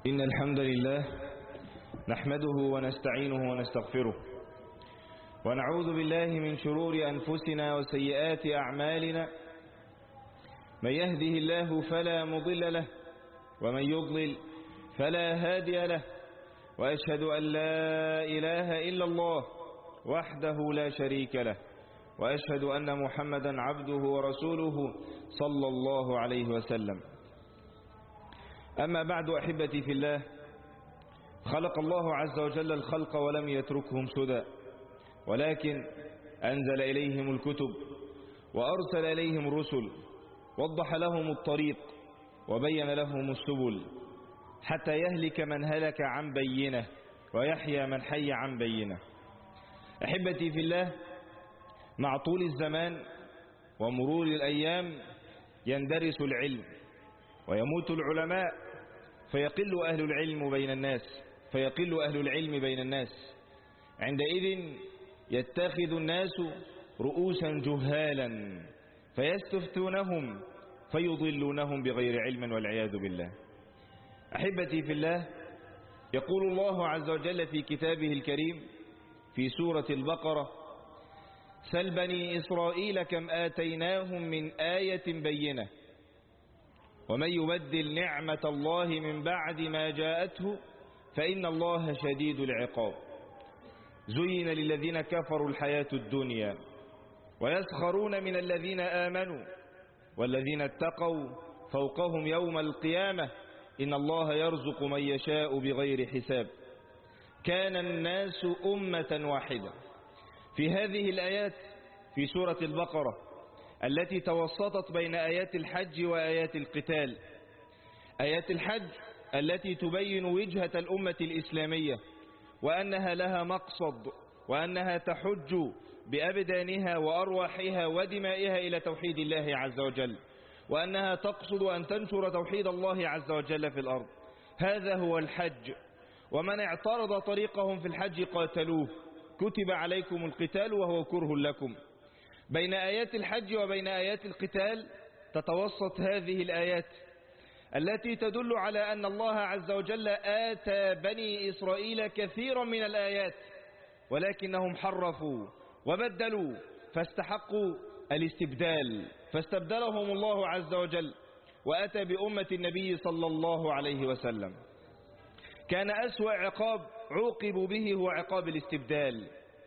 إن الحمد لله نحمده ونستعينه ونستغفره ونعوذ بالله من شرور أنفسنا وسيئات أعمالنا. من يهده الله فلا مضل له ومن يضلل فلا هادي له، وأشهد أن لا إله إلا الله وحده لا شريك له، وأشهد أن محمدا عبده ورسوله صلى الله عليه وسلم. أما بعد، أحبتي في الله، خلق الله عز وجل الخلق ولم يتركهم سدى، ولكن أنزل إليهم الكتب وأرسل إليهم الرسل، وضح لهم الطريق وبين لهم السبل، حتى يهلك من هلك عن بينه ويحيى من حي عن بينه. أحبتي في الله، مع طول الزمان ومرور الأيام يندرس العلم ويموت العلماء، فيقل أهل العلم بين الناس. عندئذ يتخذ الناس رؤوسا جهالا فيستفتونهم فيضلونهم بغير علم والعياذ بالله. أحبتي في الله، يقول الله عز وجل في كتابه الكريم في سورة البقرة: سل بني إسرائيل كم آتيناهم من آية بينة ومن يبدل نعمة الله من بعد ما جاءته فإن الله شديد العقاب. زين للذين كفروا الحياة الدنيا ويسخرون من الذين آمنوا والذين اتقوا فوقهم يوم القيامة إن الله يرزق من يشاء بغير حساب. كان الناس أمة واحدة. في هذه الآيات في سورة البقرة التي توسطت بين آيات الحج وآيات القتال، آيات الحج التي تبين وجهة الأمة الإسلامية وأنها لها مقصد، وأنها تحج بأبدانها وأرواحها ودمائها إلى توحيد الله عز وجل، وأنها تقصد أن تنشر توحيد الله عز وجل في الأرض. هذا هو الحج. ومن اعترض طريقهم في الحج قاتلوه، كتب عليكم القتال وهو كره لكم. بين آيات الحج وبين آيات القتال تتوسط هذه الآيات التي تدل على أن الله عز وجل آتى بني إسرائيل كثيرا من الآيات، ولكنهم حرفوا وبدلوا فاستحقوا الاستبدال، فاستبدلهم الله عز وجل وأتى بأمة النبي صلى الله عليه وسلم. كان أسوأ عقاب عوقبوا به هو عقاب الاستبدال.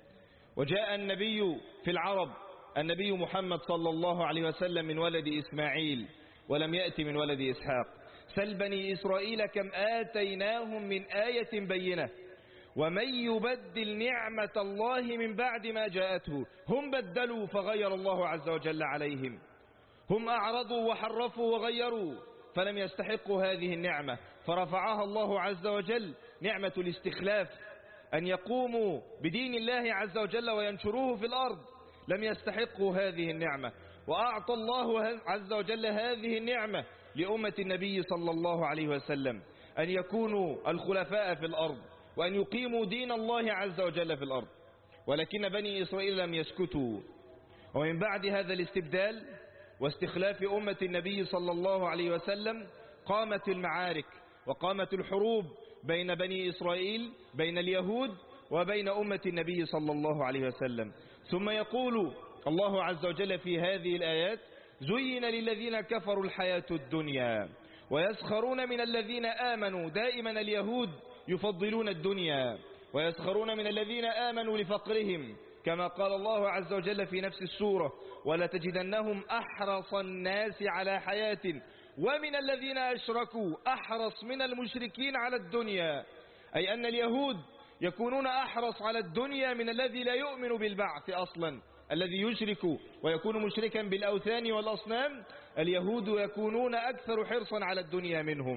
وجاء النبي في العرب، النبي محمد صلى الله عليه وسلم، من ولد إسماعيل ولم يأتي من ولد إسحاق. سل بني إسرائيل كم آتيناهم من آية بينة ومن يبدل نعمة الله من بعد ما جاءته. هم بدلوا فغير الله عز وجل عليهم، هم أعرضوا وحرفوا وغيروا فلم يستحقوا هذه النعمة، فرفعها الله عز وجل نعمة الاستخلاف، أن يقوموا بدين الله عز وجل وينشروه في الأرض. لم يستحقوا هذه النعمة، وأعطى الله عز وجل هذه النعمة لأمة النبي صلى الله عليه وسلم، أن يكونوا الخلفاء في الأرض وأن يقيموا دين الله عز وجل في الأرض. ولكن بني إسرائيل لم يسكتوا، ومن بعد هذا الاستبدال واستخلاف أمة النبي صلى الله عليه وسلم قامت المعارك وقامت الحروب بين بني إسرائيل، بين اليهود وبين أمة النبي صلى الله عليه وسلم. ثم يقول الله عز وجل في هذه الآيات: زين للذين كفروا الحياة الدنيا ويسخرون من الذين آمنوا. دائما اليهود يفضلون الدنيا ويسخرون من الذين آمنوا لفقرهم، كما قال الله عز وجل في نفس السورة: ولتجدنهم أحرص الناس على حياة ومن الذين أشركوا أحرص من المشركين على الدنيا. أي أن اليهود يكونون أحرص على الدنيا من الذي لا يؤمن بالبعث أصلا، الذي يشرك ويكون مشركا بالأوثان والأصنام. اليهود يكونون أكثر حرصا على الدنيا منهم.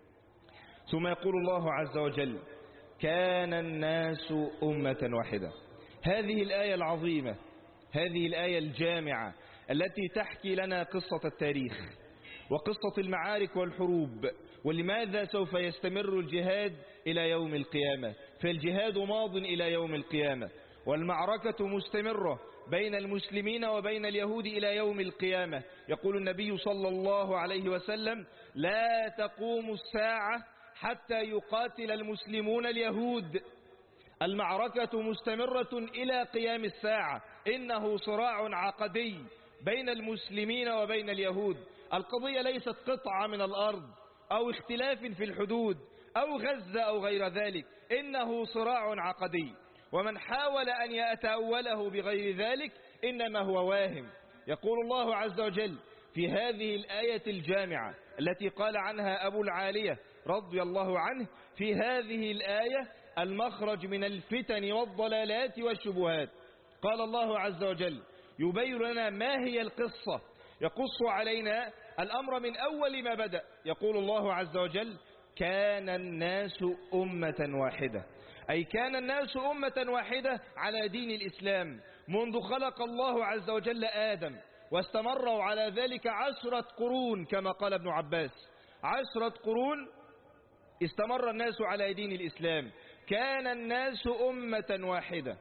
ثم يقول الله عز وجل: كان الناس أمة واحدة. هذه الآية العظيمة، هذه الآية الجامعة التي تحكي لنا قصة التاريخ وقصة المعارك والحروب، ولماذا سوف يستمر الجهاد إلى يوم القيامة. فالجهاد ماض إلى يوم القيامة، والمعركة مستمرة بين المسلمين وبين اليهود إلى يوم القيامة. يقول النبي صلى الله عليه وسلم: لا تقوم الساعة حتى يقاتل المسلمون اليهود. المعركة مستمرة إلى قيام الساعة، إنه صراع عقدي بين المسلمين وبين اليهود. القضية ليست قطعة من الأرض أو اختلاف في الحدود أو غزة أو غير ذلك، إنه صراع عقدي، ومن حاول أن يتأوله بغير ذلك إنما هو واهم. يقول الله عز وجل في هذه الآية الجامعة التي قال عنها أبو العالية رضي الله عنه: في هذه الآية المخرج من الفتن والضلالات والشبهات. قال الله عز وجل يبين لنا ما هي القصة، يقص علينا الأمر من أول ما بدأ. يقول الله عز وجل: كان الناس أمة واحدة، أي كان الناس أمة واحدة على دين الإسلام منذ خلق الله عز وجل آدم، واستمروا على ذلك 10 قرون كما قال ابن عباس. 10 قرون استمر الناس على دين الإسلام، كان الناس أمة واحدة،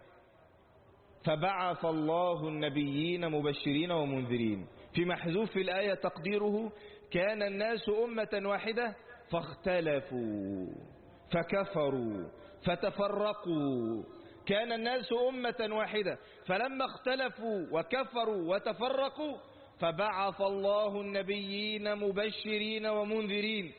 فبعث الله النبيين مبشرين ومنذرين. في محذوف في الآية تقديره: كان الناس أمة واحدة فاختلفوا فكفروا فتفرقوا. كان الناس أمة واحدة، فلما اختلفوا وكفروا وتفرقوا فبعث الله النبيين مبشرين ومنذرين.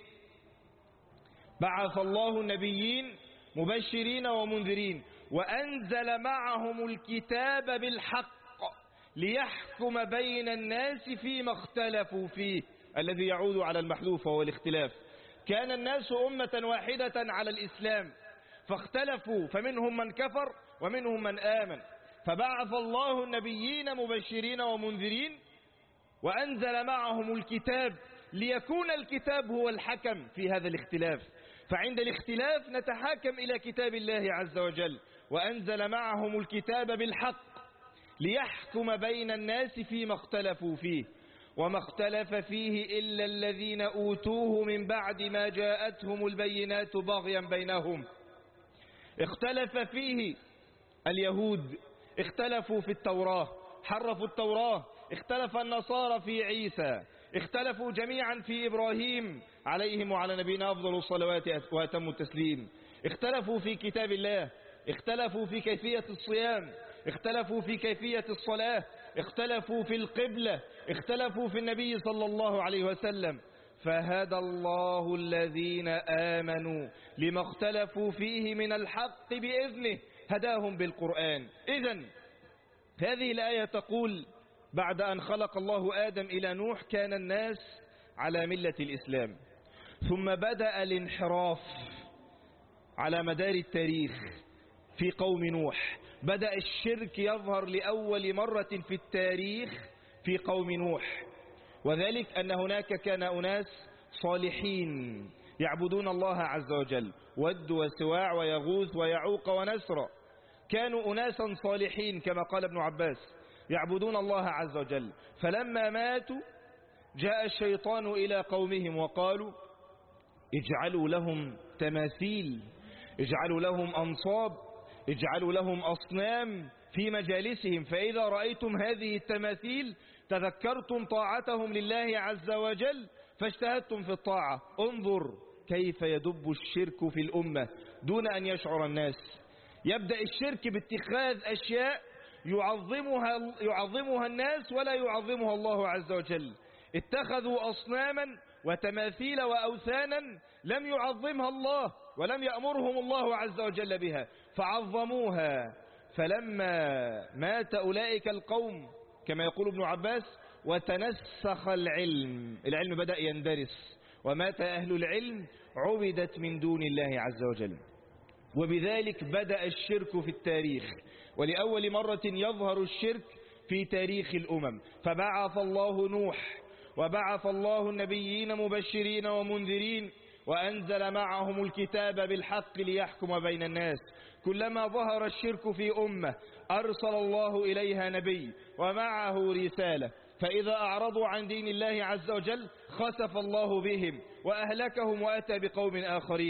بعث الله النبيين مبشرين ومنذرين، وأنزل معهم الكتاب بالحق ليحكم بين الناس فيما اختلفوا فيه، الذي يعود على المحذوف وهو الاختلاف. كان الناس أمة واحدة على الإسلام فاختلفوا، فمنهم من كفر ومنهم من آمن، فبعث الله النبيين مبشرين ومنذرين وأنزل معهم الكتاب ليكون الكتاب هو الحكم في هذا الاختلاف. فعند الاختلاف نتحاكم إلى كتاب الله عز وجل. وأنزل معهم الكتاب بالحق ليحكم بين الناس فيما اختلفوا فيه، وما اختلف فيه إلا الذين أوتوه من بعد ما جاءتهم البينات بغيا بينهم. اختلف فيه اليهود، اختلفوا في التوراة، حرفوا التوراة. اختلف النصارى في عيسى، اختلفوا جميعا في إبراهيم عليهم وعلى نبينا أفضل الصلوات وأتم التسليم. اختلفوا في كتاب الله، اختلفوا في كيفية الصيام، اختلفوا في كيفية الصلاة، اختلفوا في القبلة، اختلفوا في النبي صلى الله عليه وسلم. فهدى الله الذين آمنوا لما اختلفوا فيه من الحق بإذنه، هداهم بالقرآن. إذن هذه الآية تقول: بعد أن خلق الله آدم إلى نوح كان الناس على ملة الإسلام، ثم بدأ الانحراف على مدار التاريخ. في قوم نوح بدأ الشرك يظهر لأول مرة في التاريخ في قوم نوح، وذلك أن هناك كان أناس صالحين يعبدون الله عز وجل، ود وسواع ويغوث ويعوق ونسر. كانوا أناسا صالحين كما قال ابن عباس يعبدون الله عز وجل. فلما ماتوا جاء الشيطان إلى قومهم وقالوا: اجعلوا لهم تماثيل، اجعلوا لهم أنصاب، اجعلوا لهم أصنام في مجالسهم، فإذا رأيتم هذه التماثيل تذكرتم طاعتهم لله عز وجل فاجتهدتم في الطاعة. انظر كيف يدب الشرك في الأمة دون أن يشعر الناس. يبدأ الشرك باتخاذ أشياء يعظمها الناس ولا يعظمها الله عز وجل. اتخذوا أصناما وتماثيل وأوثانا لم يعظمها الله ولم يأمرهم الله عز وجل بها فعظموها. فلما مات أولئك القوم كما يقول ابن عباس وتنسخ العلم بدأ يندرس، ومات أهل العلم عبدت من دون الله عز وجل. وبذلك بدأ الشرك في التاريخ، ولأول مرة يظهر الشرك في تاريخ الأمم. فبعث الله نوح وبعث الله النبيين مبشرين ومنذرين وأنزل معهم الكتاب بالحق ليحكم بين الناس. كلما ظهر الشرك في أمة أرسل الله إليها نبي ومعه رسالة، فإذا أعرضوا عن دين الله عز وجل خسف الله بهم وأهلكهم وأتى بقوم آخرين.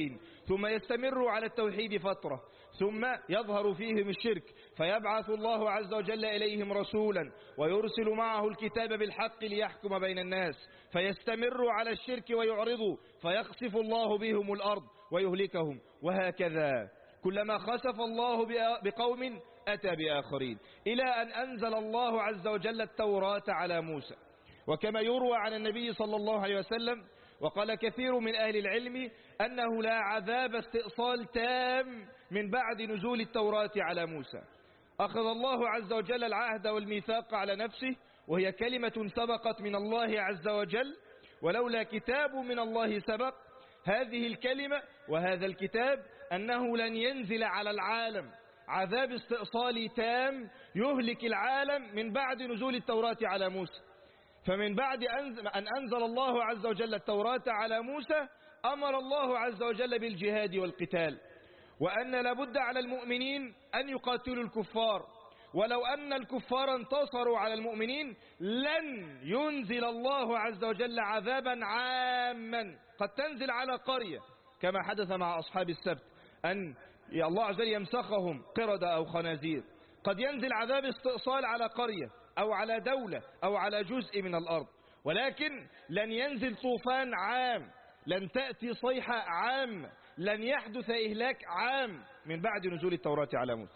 ثم يستمروا على التوحيد فترة ثم يظهر فيهم الشرك فيبعث الله عز وجل إليهم رسولا ويرسل معه الكتاب بالحق ليحكم بين الناس فيستمروا على الشرك ويعرضوا فيخسف الله بهم الأرض ويهلكهم. وهكذا كلما خسف الله بقوم أتى بآخرين إلى أن أنزل الله عز وجل التوراة على موسى. وكما يروى عن النبي صلى الله عليه وسلم وقال كثير من أهل العلم أنه لا عذاب استئصال تام من بعد نزول التوراة على موسى. أخذ الله عز وجل العهد والميثاق على نفسه وهي كلمة سبقت من الله عز وجل، ولولا كتاب من الله سبق هذه الكلمة وهذا الكتاب أنه لن ينزل على العالم عذاب استئصال تام يهلك العالم من بعد نزول التوراة على موسى. فمن بعد أن أنزل الله عز وجل التوراة على موسى أمر الله عز وجل بالجهاد والقتال، وأن لابد على المؤمنين أن يقاتلوا الكفار، ولو أن الكفار انتصروا على المؤمنين لن ينزل الله عز وجل عذابا عاما قد تنزل على قرية كما حدث مع أصحاب السبت أن الله عز وجل يمسخهم قردة أو خنازير. قد ينزل عذاب استئصال على قرية أو على دولة أو على جزء من الأرض، ولكن لن ينزل طوفان عام، لن تأتي صيحة عام، لن يحدث إهلاك عام من بعد نزول التوراة على موسى.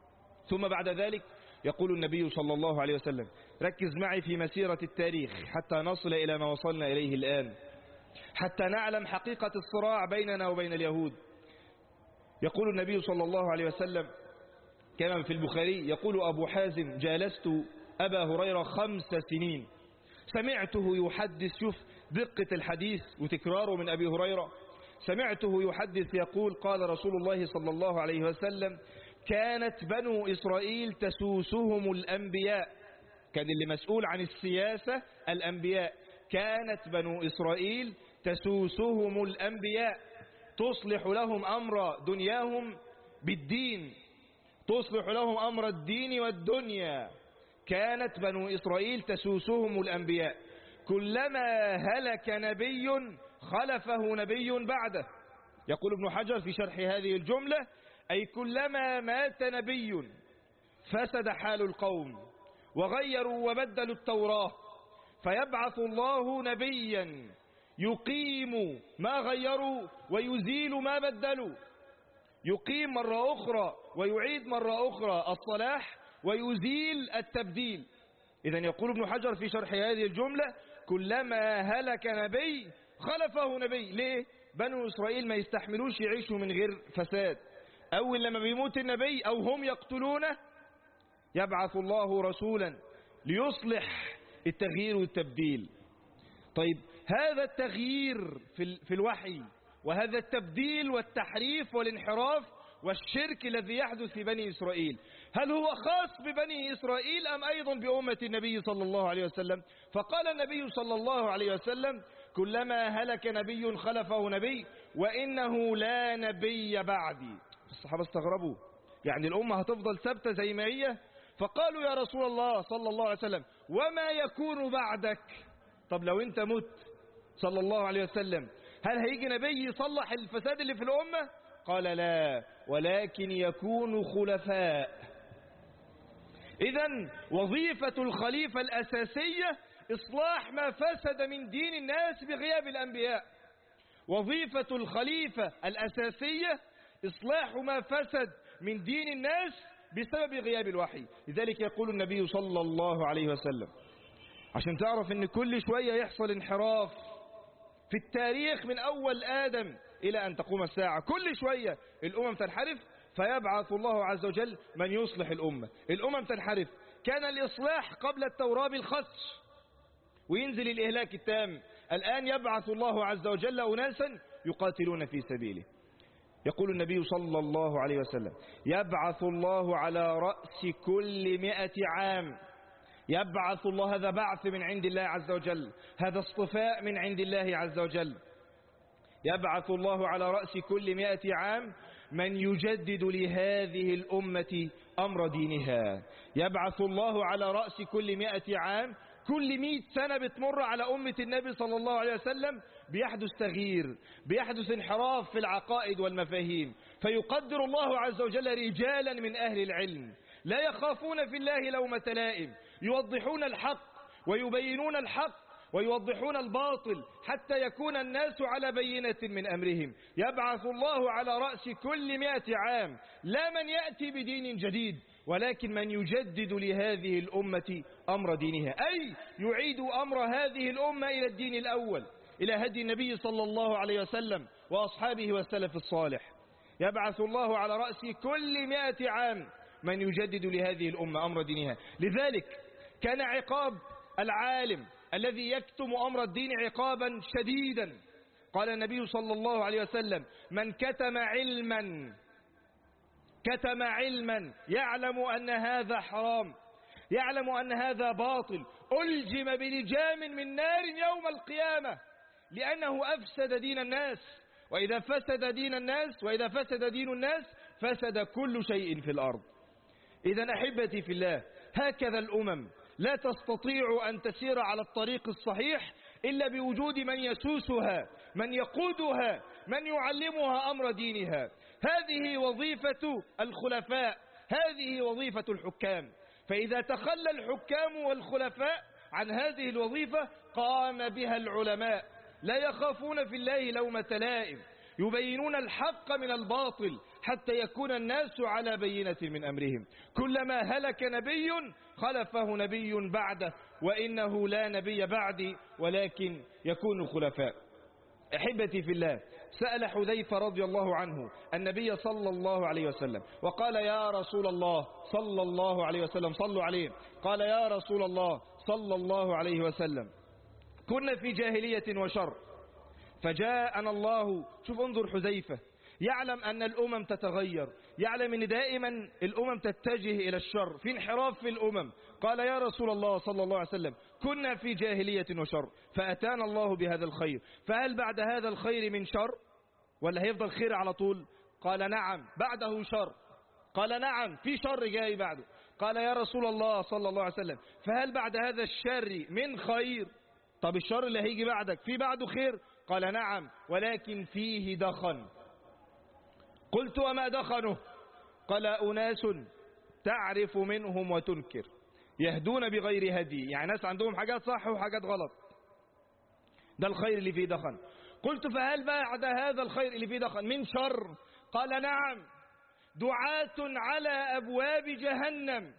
ثم بعد ذلك يقول النبي صلى الله عليه وسلم ركز معي في مسيرة التاريخ حتى نصل إلى ما وصلنا إليه الآن، حتى نعلم حقيقة الصراع بيننا وبين اليهود. يقول النبي صلى الله عليه وسلم كما في البخاري يقول أبو حازم جالست أبا هريرة 5 سنين سمعته يحدث، شوف دقة الحديث وتكراره من أبي هريرة، سمعته يحدث يقول قال رسول الله صلى الله عليه وسلم كانت بنو إسرائيل تسوسهم الأنبياء، كان اللي مسؤول عن السياسة الأنبياء، كانت بنو إسرائيل تسوسهم الأنبياء تصلح لهم أمر دنياهم بالدين، تصلح لهم أمر الدين والدنيا. كانت بنو إسرائيل تسوسهم الأنبياء كلما هلك نبي خلفه نبي بعده. يقول ابن حجر في شرح هذه الجملة أي كلما مات نبي فسد حال القوم وغيروا وبدلوا التوراة فيبعث الله نبيا يقيم ما غيروا ويزيل ما بدلوا، يقيم مرة أخرى ويعيد مرة أخرى الصلاح ويزيل التبديل. إذن يقول ابن حجر في شرح هذه الجملة كلما هلك نبي خلفه نبي. ليه؟ بنو إسرائيل ما يستحملوش يعيشوا من غير فساد، أول لما بيموت النبي أو هم يقتلونه يبعث الله رسولا ليصلح التغيير والتبديل. طيب هذا التغيير في الوحي وهذا التبديل والتحريف والانحراف والشرك الذي يحدث في بني إسرائيل هل هو خاص ببني إسرائيل أم أيضا بأمة النبي صلى الله عليه وسلم؟ فقال النبي صلى الله عليه وسلم كلما هلك نبي خلفه نبي وإنه لا نبي بعدي. الصحابة استغربوا، يعني الأمة هتفضل ثابتة زي ما هي؟ فقالوا يا رسول الله صلى الله عليه وسلم وما يكون بعدك؟ طب لو انت مت صلى الله عليه وسلم هل هيجي نبي يصلح الفساد اللي في الأمة؟ قال لا، ولكن يكون خلفاء. إذن وظيفة الخليفة الأساسية إصلاح ما فسد من دين الناس بغياب الأنبياء. وظيفة الخليفة الأساسية إصلاح ما فسد من دين الناس بسبب غياب الوحي. لذلك يقول النبي صلى الله عليه وسلم عشان تعرف ان كل شوية يحصل انحراف في التاريخ من أول آدم إلى أن تقوم الساعة، كل شوية الأمم تنحرف فيبعث الله عز وجل من يصلح الأمة. الأمم تنحرف، كان الإصلاح قبل التوراة بالخدش وينزل الإهلاك التام، الآن يبعث الله عز وجل أناسا يقاتلون في سبيله. يقول النبي صلى الله عليه وسلم يبعث الله على رأس كل 100 عام، يبعث الله، هذا بعث من عند الله عز وجل، هذا اصطفاء من عند الله عز وجل. يبعث الله على رأس كل 100 عام من يجدد لهذه الأمة أمر دينها. يبعث الله على رأس كل 100 عام كل 100 سنة بتمر على أمة النبي صلى الله عليه وسلم بيحدث تغيير، بيحدث انحراف في العقائد والمفاهيم، فيقدر الله عز وجل رجالا من أهل العلم لا يخافون في الله لومة لائم، يوضحون الحق ويبينون الحق ويوضحون الباطل حتى يكون الناس على بينة من أمرهم. يبعث الله على رأس كل 100 عام لا من يأتي بدين جديد، ولكن من يجدد لهذه الأمة أمر دينها، أي يعيد أمر هذه الأمة إلى الدين الأول، إلى هدي النبي صلى الله عليه وسلم وأصحابه والسلف الصالح. يبعث الله على رأس كل 100 عام من يجدد لهذه الأمة أمر دينها. لذلك كان عقاب العالم الذي يكتم أمر الدين عقابا شديدا. قال النبي صلى الله عليه وسلم: من كتم علما يعلم أن هذا حرام، يعلم أن هذا باطل، ألجم بلجام من نار يوم القيامة، لأنه أفسد دين الناس، وإذا فسد دين الناس فسد كل شيء في الأرض. إذا أحبتي في الله، هكذا الأمم لا تستطيع أن تسير على الطريق الصحيح إلا بوجود من يسوسها، من يقودها، من يعلمها أمر دينها. هذه وظيفة الخلفاء، هذه وظيفة الحكام. فإذا تخلى الحكام والخلفاء عن هذه الوظيفة قام بها العلماء، لا يخافون في الله لومة لائم، يبينون الحق من الباطل حتى يكون الناس على بينة من أمرهم. كلما هلك نبي خلفه نبي بعده، وإنه لا نبي بعدي ولكن يكون خلفاء. أحبتي في الله، سأل حذيفة رضي الله عنه النبي صلى الله عليه وسلم وقال: يا رسول الله صلى الله عليه وسلم، صلوا عليه، قال: يا رسول الله صلى الله عليه وسلم، كنا في جاهلية وشر فجاءنا الله. شوف، انظر حذيفة يعلم أن الأمم تتغير، يعلم أن دائما الأمم تتجه إلى الشر، في انحراف في الأمم. قال: يا رسول الله صلى الله عليه وسلم، كنا في جاهلية وشر فأتانا الله بهذا الخير، فهل بعد هذا الخير من شر ولا هيفضل خير على طول؟ قال: نعم، بعده شر. قال: نعم، في شر جاي بعده. قال: يا رسول الله صلى الله عليه وسلم، فهل بعد هذا الشر من خير؟ طب الشر اللي هيجي بعدك في بعده خير؟ قال: نعم، ولكن فيه دخن. قلت: وما دخنه؟ قال: أناس تعرف منهم وتنكر، يهدون بغير هدي، يعني ناس عندهم حاجات صح وحاجات غلط، ده الخير اللي فيه دخن. قلت: فهل بعد هذا الخير اللي فيه دخن من شر؟ قال: نعم، دعاة على أبواب جهنم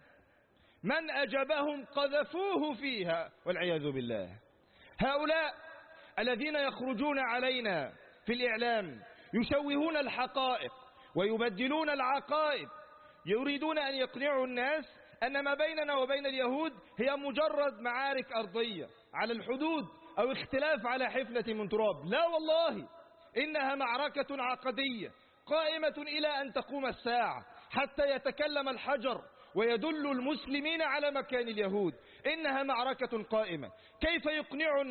من أجبهم قذفوه فيها والعياذ بالله. هؤلاء الذين يخرجون علينا في الإعلام يشوهون الحقائق ويبدلون العقائد، يريدون أن يقنعوا الناس أن ما بيننا وبين اليهود هي مجرد معارك أرضية على الحدود أو اختلاف على حفنة من تراب. لا والله، إنها معركة عقدية قائمة إلى أن تقوم الساعة، حتى يتكلم الحجر ويدل المسلمين على مكان اليهود. إنها معركة قائمة. كيف يقنعون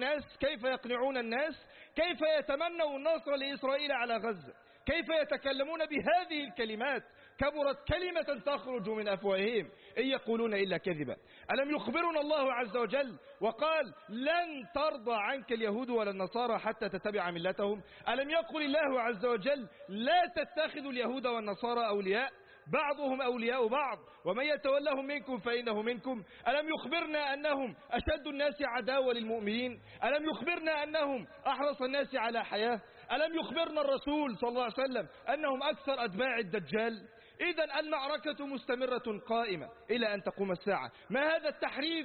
الناس؟ كيف يتمنوا النصر لإسرائيل على غزة؟ كيف يتكلمون بهذه الكلمات؟ كبرت كلمة تخرج من أفواههم إن يقولون إلا كذبا. ألم يخبرنا الله عز وجل وقال: لن ترضى عنك اليهود ولا النصارى حتى تتبع ملتهم؟ ألم يقل الله عز وجل: لا تتخذوا اليهود والنصارى أولياء، بعضهم أولياء بعض ومن يتولهم منكم فإنه منكم؟ ألم يخبرنا أنهم أشد الناس عداوة للمؤمنين؟ ألم يخبرنا أنهم أحرص الناس على حياة؟ ألم يخبرنا الرسول صلى الله عليه وسلم أنهم أكثر أتباع الدجال؟ إذن المعركة مستمرة قائمة إلى أن تقوم الساعة. ما هذا التحريف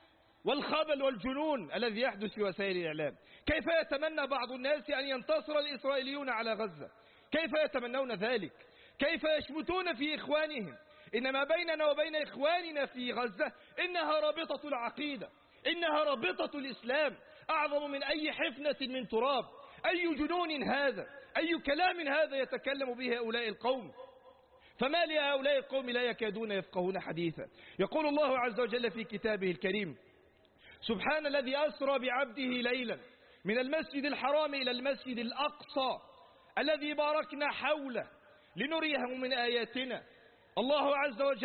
والخبل والجنون الذي يحدث في وسائل الإعلام؟ كيف يتمنى بعض الناس أن ينتصر الإسرائيليون على غزة؟ كيف يتمنون ذلك؟ كيف يشمتون في إخوانهم؟ إن ما بيننا وبين إخواننا في غزة إنها رابطة العقيدة، إنها رابطة الإسلام، أعظم من أي حفنة من تراب. أي جنون هذا؟ أي كلام هذا يتكلم به هؤلاء القوم؟ فما لهؤلاء القوم لا يكادون يفقهون حديثا. يقول الله عز وجل في كتابه الكريم: سبحان الذي أسرى بعبده ليلا من المسجد الحرام إلى المسجد الأقصى الذي باركنا حوله لنريه من آياتنا. الله عز وجل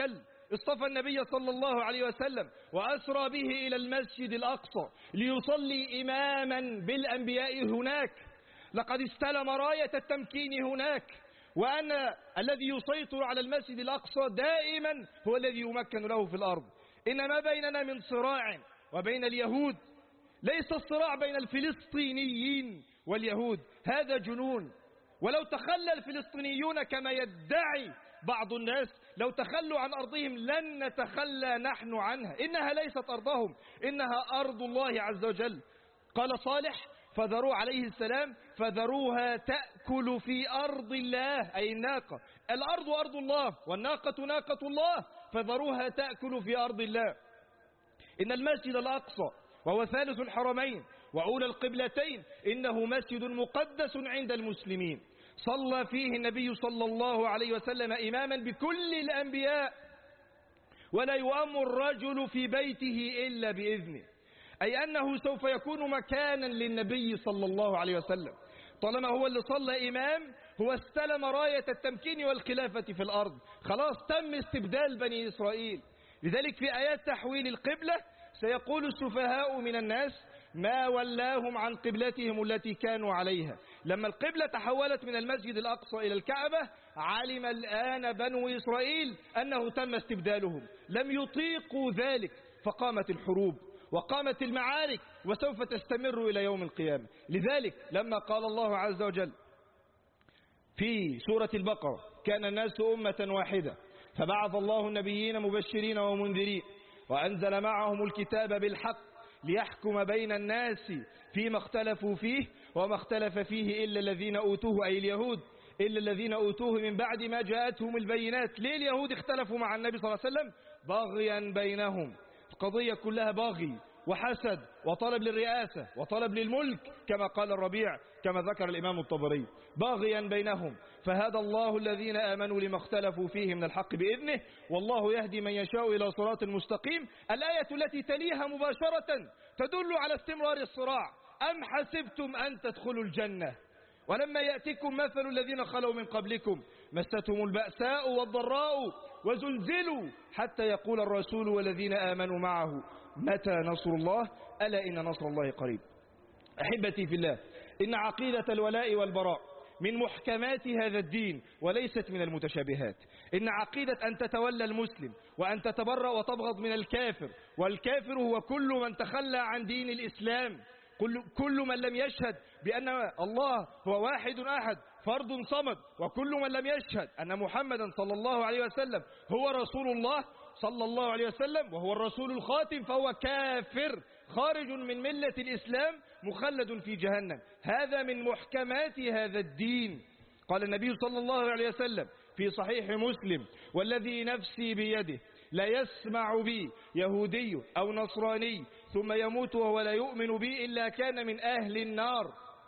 اصطفى النبي صلى الله عليه وسلم وأسرى به إلى المسجد الأقصى ليصلي إماما بالأنبياء هناك. لقد استلم راية التمكين هناك، وأن الذي يسيطر على المسجد الأقصى دائما هو الذي يمكن له في الأرض. إن ما بيننا من صراع وبين اليهود ليس الصراع بين الفلسطينيين واليهود، هذا جنون. ولو تخلى الفلسطينيون كما يدعي بعض الناس، لو تخلوا عن أرضهم لن نتخلى نحن عنها. إنها ليست أرضهم، إنها أرض الله عز وجل. قال صالح فذروا عليه السلام فذروها تأكل في أرض الله، أي الناقة. الأرض أرض الله والناقة ناقة الله، فذروها تأكل في أرض الله. إن المسجد الأقصى وهو ثالث الحرمين وأولى القبلتين إنه مسجد مقدس عند المسلمين، صلى فيه النبي صلى الله عليه وسلم إماما بكل الأنبياء، ولا يؤم الرجل في بيته إلا بإذنه، أي أنه سوف يكون مكانا للنبي صلى الله عليه وسلم. طالما هو اللي صلى إمام، هو استلم راية التمكين والخلافة في الأرض، خلاص تم استبدال بني إسرائيل. لذلك في آيات تحويل القبلة سيقول السفهاء من الناس ما ولاهم عن قبلتهم التي كانوا عليها. لما القبلة تحولت من المسجد الأقصى إلى الكعبة، علم الآن بنو إسرائيل أنه تم استبدالهم، لم يطيقوا ذلك، فقامت الحروب وقامت المعارك وسوف تستمر إلى يوم القيامة. لذلك لما قال الله عز وجل في سورة البقرة كان الناس أمة واحدة فبعث الله النبيين مبشرين ومنذرين وأنزل معهم الكتاب بالحق ليحكم بين الناس فيما اختلفوا فيه وما اختلف فيه إلا الذين أوتوه، أي اليهود، إلا الذين أوتوه من بعد ما جاءتهم البينات. ليه اليهود اختلفوا مع النبي صلى الله عليه وسلم؟ بغيا بينهم، القضية كلها باغي وحسد وطلب للرئاسة وطلب للملك، كما قال الربيع كما ذكر الإمام الطبري، باغيا بينهم. فهدى الله الذين آمنوا لما اختلفوا فيه من الحق بإذنه والله يهدي من يشاء إلى صراط مستقيم. الآية التي تليها مباشرة تدل على استمرار الصراع. أم حسبتم أن تدخلوا الجنة ولما يأتكم مثل الذين خلوا من قبلكم مستهم البأساء والضراء وزلزلوا حتى يقول الرسول والذين آمنوا معه متى نصر الله ألا إن نصر الله قريب. أحبتي في الله، إن عقيدة الولاء والبراء من محكمات هذا الدين وليست من المتشابهات. إن عقيدة أن تتولى المسلم وأن تتبرأ وتبغض من الكافر، والكافر هو كل من تخلى عن دين الإسلام، كل من لم يشهد بأن الله هو واحد أحد فرد صمد، وكل من لم يشهد أن محمدا صلى الله عليه وسلم هو رسول الله صلى الله عليه وسلم وهو الرسول الخاتم، فهو كافر خارج من ملة الإسلام مخلد في جهنم. هذا من محكمات هذا الدين. قال النبي صلى الله عليه وسلم في صحيح مسلم والذي نفسي بيده لا يسمع بي يهودي أو نصراني ثم يموت وهو لا يؤمن بي إلا كان من أهل النار.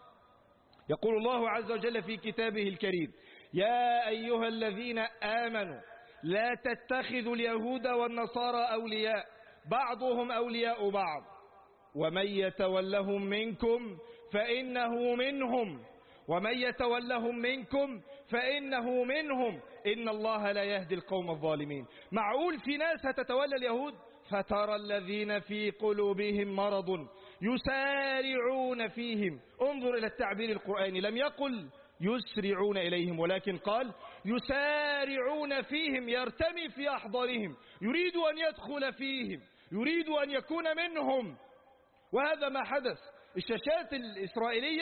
يقول الله عز وجل في كتابه الكريم يا أيها الذين آمنوا لا تتخذوا اليهود والنصارى أولياء بعضهم أولياء بعض ومن يتولهم منكم فإنه منهم ومن يتولهم منكم فإنه منهم إن الله لا يهدي القوم الظالمين. معقول في ناس هتتولى اليهود؟ فترى الذين في قلوبهم مرض يسارعون فيهم. انظر إلى التعبير القرآني، لم يقل يسرعون إليهم ولكن قال يسارعون فيهم، يرتمي في أحضانهم، يريد أن يدخل فيهم، يريد أن يكون منهم. وهذا ما حدث. الشاشات الإسرائيلية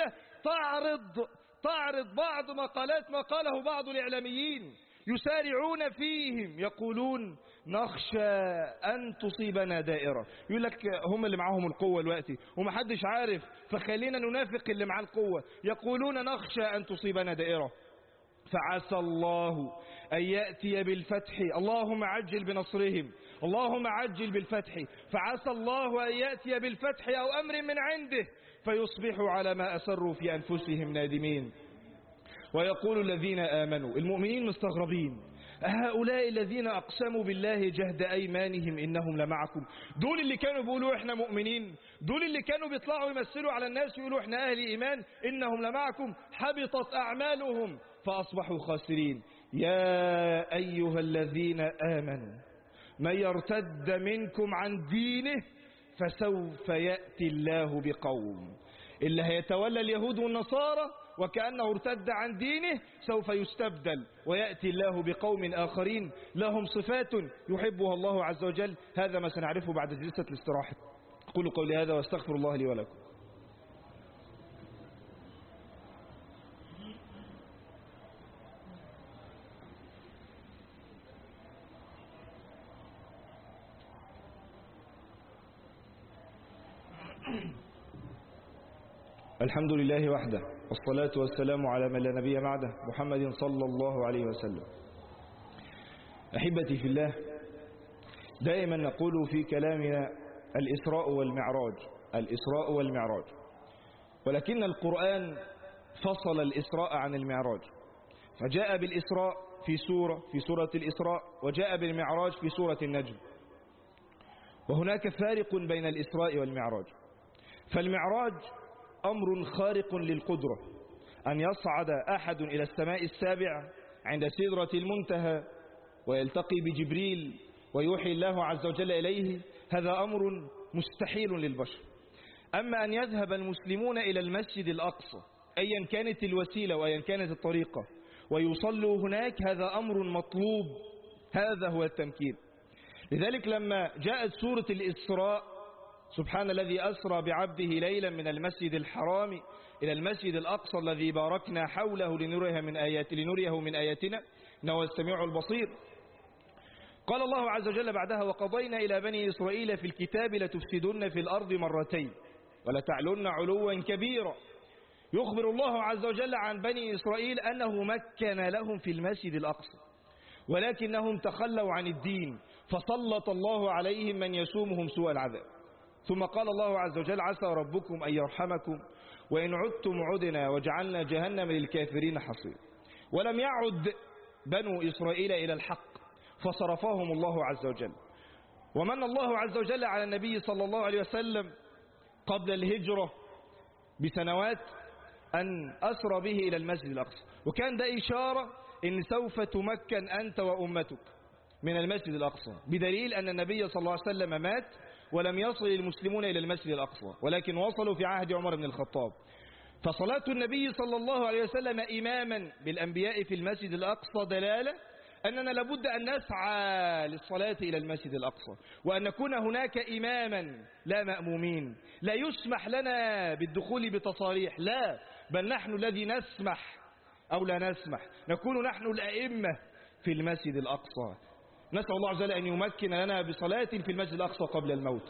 تعرض بعض مقالات ما قاله بعض الإعلاميين، يسارعون فيهم يقولون نخشى أن تصيبنا دائرة. يقول لك هم اللي معهم القوة دلوقتي ومحدش عارف، فخلينا ننافق اللي مع القوة. يقولون نخشى أن تصيبنا دائرة فعسى الله أن يأتي بالفتح، اللهم عجل بنصرهم، اللهم عجل بالفتح. فعسى الله أن يأتي بالفتح أو أمر من عنده فيصبحوا على ما أسروا في أنفسهم نادمين. ويقول الذين آمنوا، المؤمنين مستغربين، هؤلاء الذين أقسموا بالله جهد أيمانهم إنهم لمعكم، دول اللي كانوا بيقولوا إحنا مؤمنين، دول اللي كانوا بيطلعوا يمثلوا على الناس يقولوا إحنا أهل إيمان، إنهم لمعكم حبطت أعمالهم فأصبحوا خاسرين. يا أيها الذين آمنوا من يرتد منكم عن دينه فسوف يأتي الله بقوم، اللي هيتولى اليهود والنصارى وكأنه ارتد عن دينه سوف يستبدل ويأتي الله بقوم آخرين لهم صفات يحبها الله عز وجل. هذا ما سنعرفه بعد جلسة الاستراحة. قولوا قولي هذا واستغفر الله لي ولكم. الحمد لله وحده، والصلاة والسلام على من لا نبي بعده، محمد صلى الله عليه وسلم. أحبتي في الله، دائما نقول في كلامنا الإسراء والمعراج، الإسراء والمعراج، ولكن القرآن فصل الإسراء عن المعراج، فجاء بالإسراء في سورة الإسراء، وجاء بالمعراج في سورة النجم. وهناك فارق بين الإسراء والمعراج. فالمعراج أمر خارق للقدرة، أن يصعد أحد إلى السماء السابع عند سدرة المنتهى ويلتقي بجبريل ويوحي الله عز وجل إليه، هذا أمر مستحيل للبشر. أما أن يذهب المسلمون إلى المسجد الأقصى أيا كانت الوسيلة وأيا كانت الطريقة ويصلوا هناك، هذا أمر مطلوب، هذا هو التمكين. لذلك لما جاءت سورة الإسراء، سبحان الذي أسرى بعبده ليلا من المسجد الحرام إلى المسجد الأقصى الذي باركنا حوله لنريه من آياتنا إنه هو السميع البصير. قال الله عز وجل بعدها: وقضينا إلى بني إسرائيل في الكتاب لتفسدن في الأرض مرتين ولتعلن علوا كبيرا. يخبر الله عز وجل عن بني إسرائيل أنه مكن لهم في المسجد الأقصى، ولكنهم تخلوا عن الدين فسلط الله عليهم من يسومهم سوء العذاب. ثم قال الله عز وجل: عسى ربكم أن يرحمكم وإن عدتم عدنا وجعلنا جهنم للكافرين حصيرا. ولم يعد بنو إسرائيل إلى الحق فصرفهم الله عز وجل. ومن الله عز وجل على النبي صلى الله عليه وسلم قبل الهجرة بسنوات أن أسرى به إلى المسجد الأقصى، وكان ده إشارة إن سوف تمكن أنت وأمتك من المسجد الأقصى، بدليل أن النبي صلى الله عليه وسلم مات ولم يصل المسلمون إلى المسجد الأقصى، ولكن وصلوا في عهد عمر بن الخطاب. فصلاة النبي صلى الله عليه وسلم إماما بالأنبياء في المسجد الأقصى دلالة أننا لابد أن نسعى للصلاة إلى المسجد الأقصى، وأن نكون هناك إماما لا مأمومين. لا يسمح لنا بالدخول بتصاريح، لا، بل نحن الذي نسمح أو لا نسمح، نكون نحن الأئمة في المسجد الأقصى. نسأل الله عز وجل أن يمكن لنا بصلاة في المسجد الأقصى قبل الموت.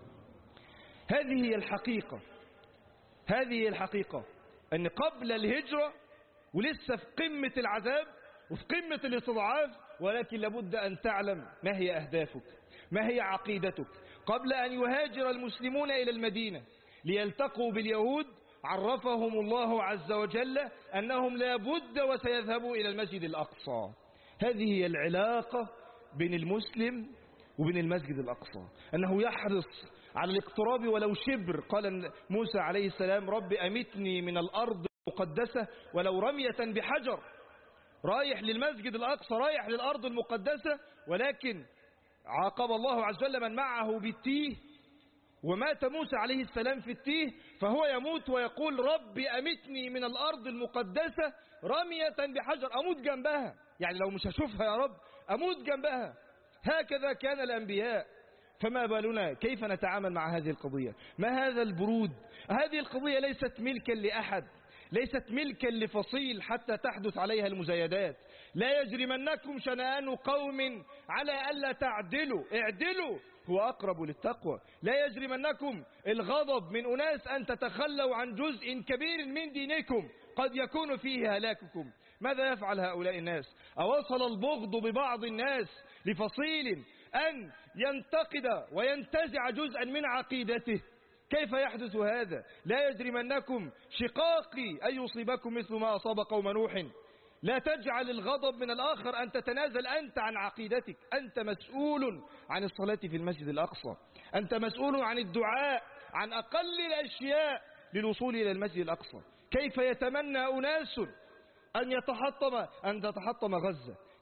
هذه هي الحقيقة، هذه هي الحقيقة، أن قبل الهجرة ولسه في قمة العذاب وفي قمة الاستضعاف، ولكن لابد أن تعلم ما هي أهدافك، ما هي عقيدتك. قبل أن يهاجر المسلمون إلى المدينة ليلتقوا باليهود، عرفهم الله عز وجل أنهم لابد وسيذهبوا إلى المسجد الأقصى. هذه هي العلاقة بين المسلم وبين المسجد الأقصى، أنه يحرص على الاقتراب ولو شبر. قال موسى عليه السلام: رب أمتني من الأرض المقدسة ولو رمية بحجر. رايح للمسجد الأقصى، رايح للأرض المقدسة، ولكن عاقب الله عز وجل من معه بالتيه، ومات موسى عليه السلام في التيه، فهو يموت ويقول: رب أمتني من الأرض المقدسة رمية بحجر، أموت جنبها، يعني لو مش هشوفها يا رب أموت جنبها. هكذا كان الأنبياء، فما بالنا كيف نتعامل مع هذه القضية؟ ما هذا البرود؟ هذه القضية ليست ملكا لأحد، ليست ملكا لفصيل حتى تحدث عليها المزايدات. لا يجرمنكم شنآن قوم على ألا تعدلوا، اعدلوا هو أقرب للتقوى. لا يجرمنكم الغضب من أناس أن تتخلوا عن جزء كبير من دينكم قد يكون فيه هلاككم. ماذا يفعل هؤلاء الناس؟ أوصل البغض ببعض الناس لفصيل أن ينتقد وينتزع جزءا من عقيدته؟ كيف يحدث هذا؟ لا يجرمنكم شقاقي أن يصيبكم مثل ما أصاب قوم نوح. لا تجعل الغضب من الآخر أن تتنازل أنت عن عقيدتك. أنت مسؤول عن الصلاة في المسجد الأقصى، أنت مسؤول عن الدعاء، عن أقل الأشياء للوصول إلى المسجد الأقصى. كيف يتمنى أناس أن تتحطم غزة؟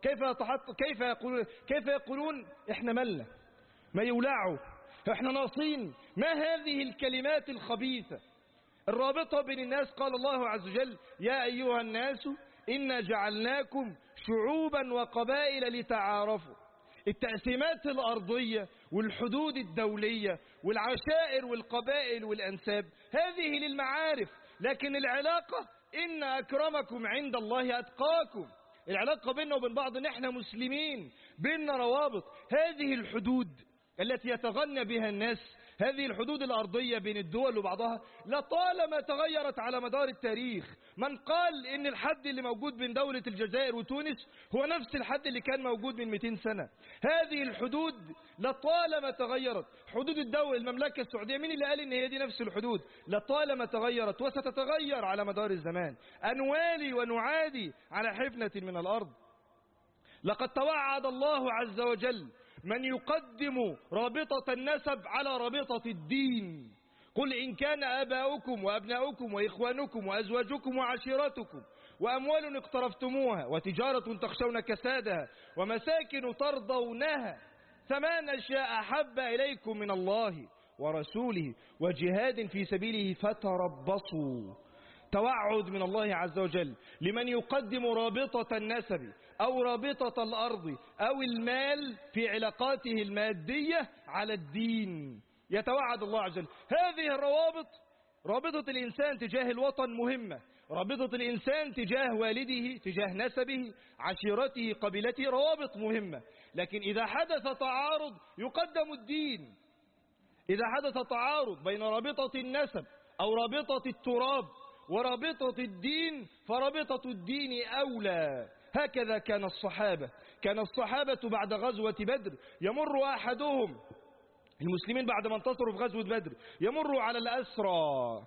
كيف يقولون احنا مالنا، ما يولعوا، احنا ناقصين، ما هذه الكلمات الخبيثة الرابطة بين الناس؟ قال الله عز وجل: يا أيها الناس إنا جعلناكم شعوبا وقبائل لتعارفوا. التقسيمات الأرضية والحدود الدولية والعشائر والقبائل والأنساب هذه للمعارف، لكن العلاقة إن أكرمكم عند الله أتقاكم. العلاقة بيننا وبين بعض إن احنا مسلمين، بيننا روابط. هذه الحدود التي يتغنى بها الناس، هذه الحدود الأرضية بين الدول وبعضها لطالما تغيرت على مدار التاريخ. من قال إن الحد اللي موجود بين دولة الجزائر وتونس هو نفس الحد اللي كان موجود من 200 سنة؟ هذه الحدود لطالما تغيرت. حدود الدولة المملكة السعودية، مين اللي قال إن هي دي نفس الحدود؟ لطالما تغيرت وستتغير على مدار الزمان. أنوالي ونعادي على حفنة من الأرض. لقد توعد الله عز وجل من يقدم رابطة النسب على رابطة الدين. قل إن كان آباؤكم وأبناؤكم وإخوانكم وأزواجكم وعشيرتكم وأموال اقترفتموها وتجارة تخشون كسادها ومساكن ترضونها 8 أشياء أحب إليكم من الله ورسوله وجهاد في سبيله فتربصوا. توعد من الله عز وجل لمن يقدم رابطة النسب أو رابطة الأرض أو المال في علاقاته المادية على الدين. يتوعد الله عز وجل هذه الروابط. رابطة الإنسان تجاه الوطن مهمة، رابطة الإنسان تجاه والده، تجاه نسبه، عشيرته، قبيلته، روابط مهمة. لكن إذا حدث تعارض يقدم الدين. إذا حدث تعارض بين رابطة النسب أو رابطة التراب ورابطة الدين فرابطة الدين أولى. هكذا كان الصحابة. كان الصحابة بعد غزوة بدر يمر أحدهم، المسلمين بعد ما انتصروا في غزوة بدر، يمروا على الأسرى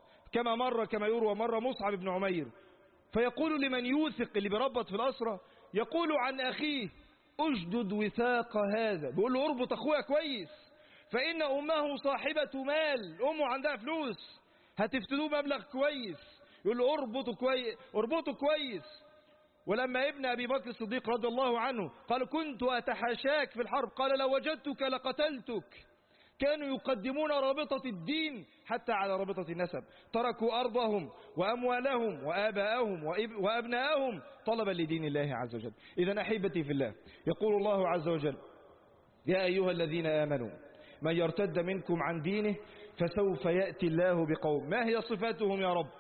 كما يروى مرة مصعب بن عمير، فيقول لمن يوثق اللي بيربط في الأسرى، يقول عن أخيه: أجدد وثاق هذا. بيقول له: اربط أخويا كويس، فإن أمه صاحبة مال، أمه عندها فلوس، هتفتدوه مبلغ كويس. يقول له: اربطه كويس. ولما ابن أبي بكر الصديق رضي الله عنه قال: كنت أتحاشاك في الحرب، قال: لو وجدتك لقتلتك. كانوا يقدمون رابطة الدين حتى على رابطة النسب. تركوا أرضهم وأموالهم وآباءهم وأبناءهم طلبا لدين الله عز وجل. إذن أحبتي في الله، يقول الله عز وجل: يا أيها الذين آمنوا من يرتد منكم عن دينه فسوف يأتي الله بقوم. ما هي صفاتهم يا رب؟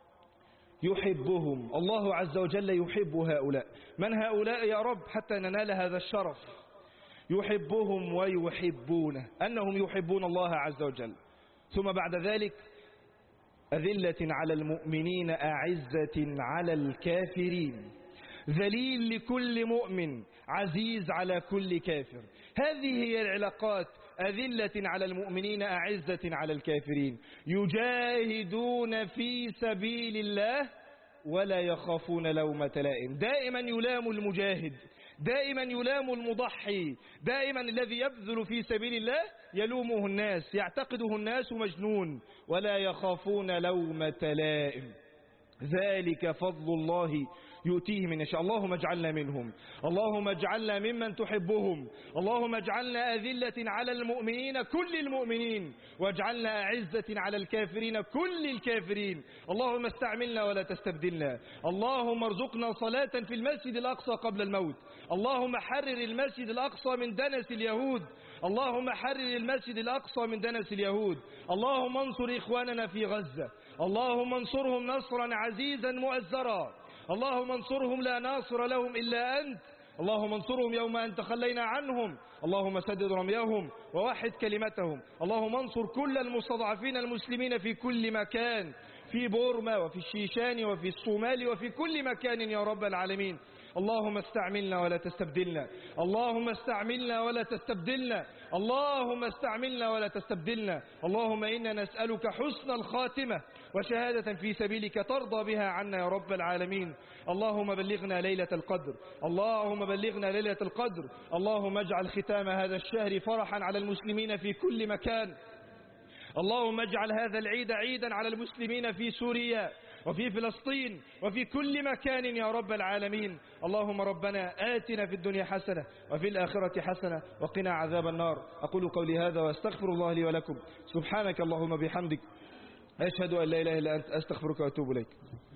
يحبهم. الله عز وجل يحب هؤلاء. من هؤلاء يا رب حتى ننال هذا الشرف؟ يحبهم ويحبونه، أنهم يحبون الله عز وجل. ثم بعد ذلك: أذلة على المؤمنين أعزة على الكافرين، ذليل لكل مؤمن عزيز على كل كافر. هذه هي العلاقات. أذلة على المؤمنين أعزة على الكافرين، يجاهدون في سبيل الله ولا يخافون لومة لائم. دائما يلام المجاهد، دائما يلام المضحي، دائما الذي يبذل في سبيل الله يلومه الناس، يعتقده الناس مجنون، ولا يخافون لومة لائم. ذلك فضل الله يؤتيه من يشاء. اللهم اجعلنا منهم، اللهم اجعلنا ممن تحبهم، اللهم اجعلنا أذلة على المؤمنين كل المؤمنين، واجعلنا أعزة على الكافرين كل الكافرين. اللهم استعملنا ولا تستبدلنا. اللهم ارزقنا صلاة في المسجد الأقصى قبل الموت. اللهم حرر المسجد الأقصى من دنس اليهود. اللهم حرر المسجد الأقصى من دنس اليهود. اللهم انصر إخواننا في غزة، اللهم انصرهم نصرا عزيزا مؤزرا. اللهم انصرهم لا ناصر لهم إلا أنت. اللهم انصرهم يوم أن تخلينا عنهم. اللهم سدد رميهم ووحد كلمتهم. اللهم انصر كل المستضعفين المسلمين في كل مكان، في بورما وفي الشيشان وفي الصومال وفي كل مكان يا رب العالمين. اللهم استعملنا ولا تستبدلنا، اللهم استعملنا ولا تستبدلنا، اللهم استعملنا ولا تستبدلنا. اللهم إنا نسألك حسن الخاتمة وشهادة في سبيلك ترضى بها عنا يا رب العالمين. اللهم بلغنا ليلة القدر، اللهم بلغنا ليلة القدر. اللهم اجعل ختام هذا الشهر فرحا على المسلمين في كل مكان. اللهم اجعل هذا العيد عيدا على المسلمين في سوريا وفي فلسطين وفي كل مكان يا رب العالمين. اللهم ربنا آتنا في الدنيا حسنة وفي الآخرة حسنة وقنا عذاب النار. أقول قولي هذا وأستغفر الله لي ولكم. سبحانك اللهم بحمدك، أشهد أن لا إله إلا أنت، أستغفرك وأتوب إليك.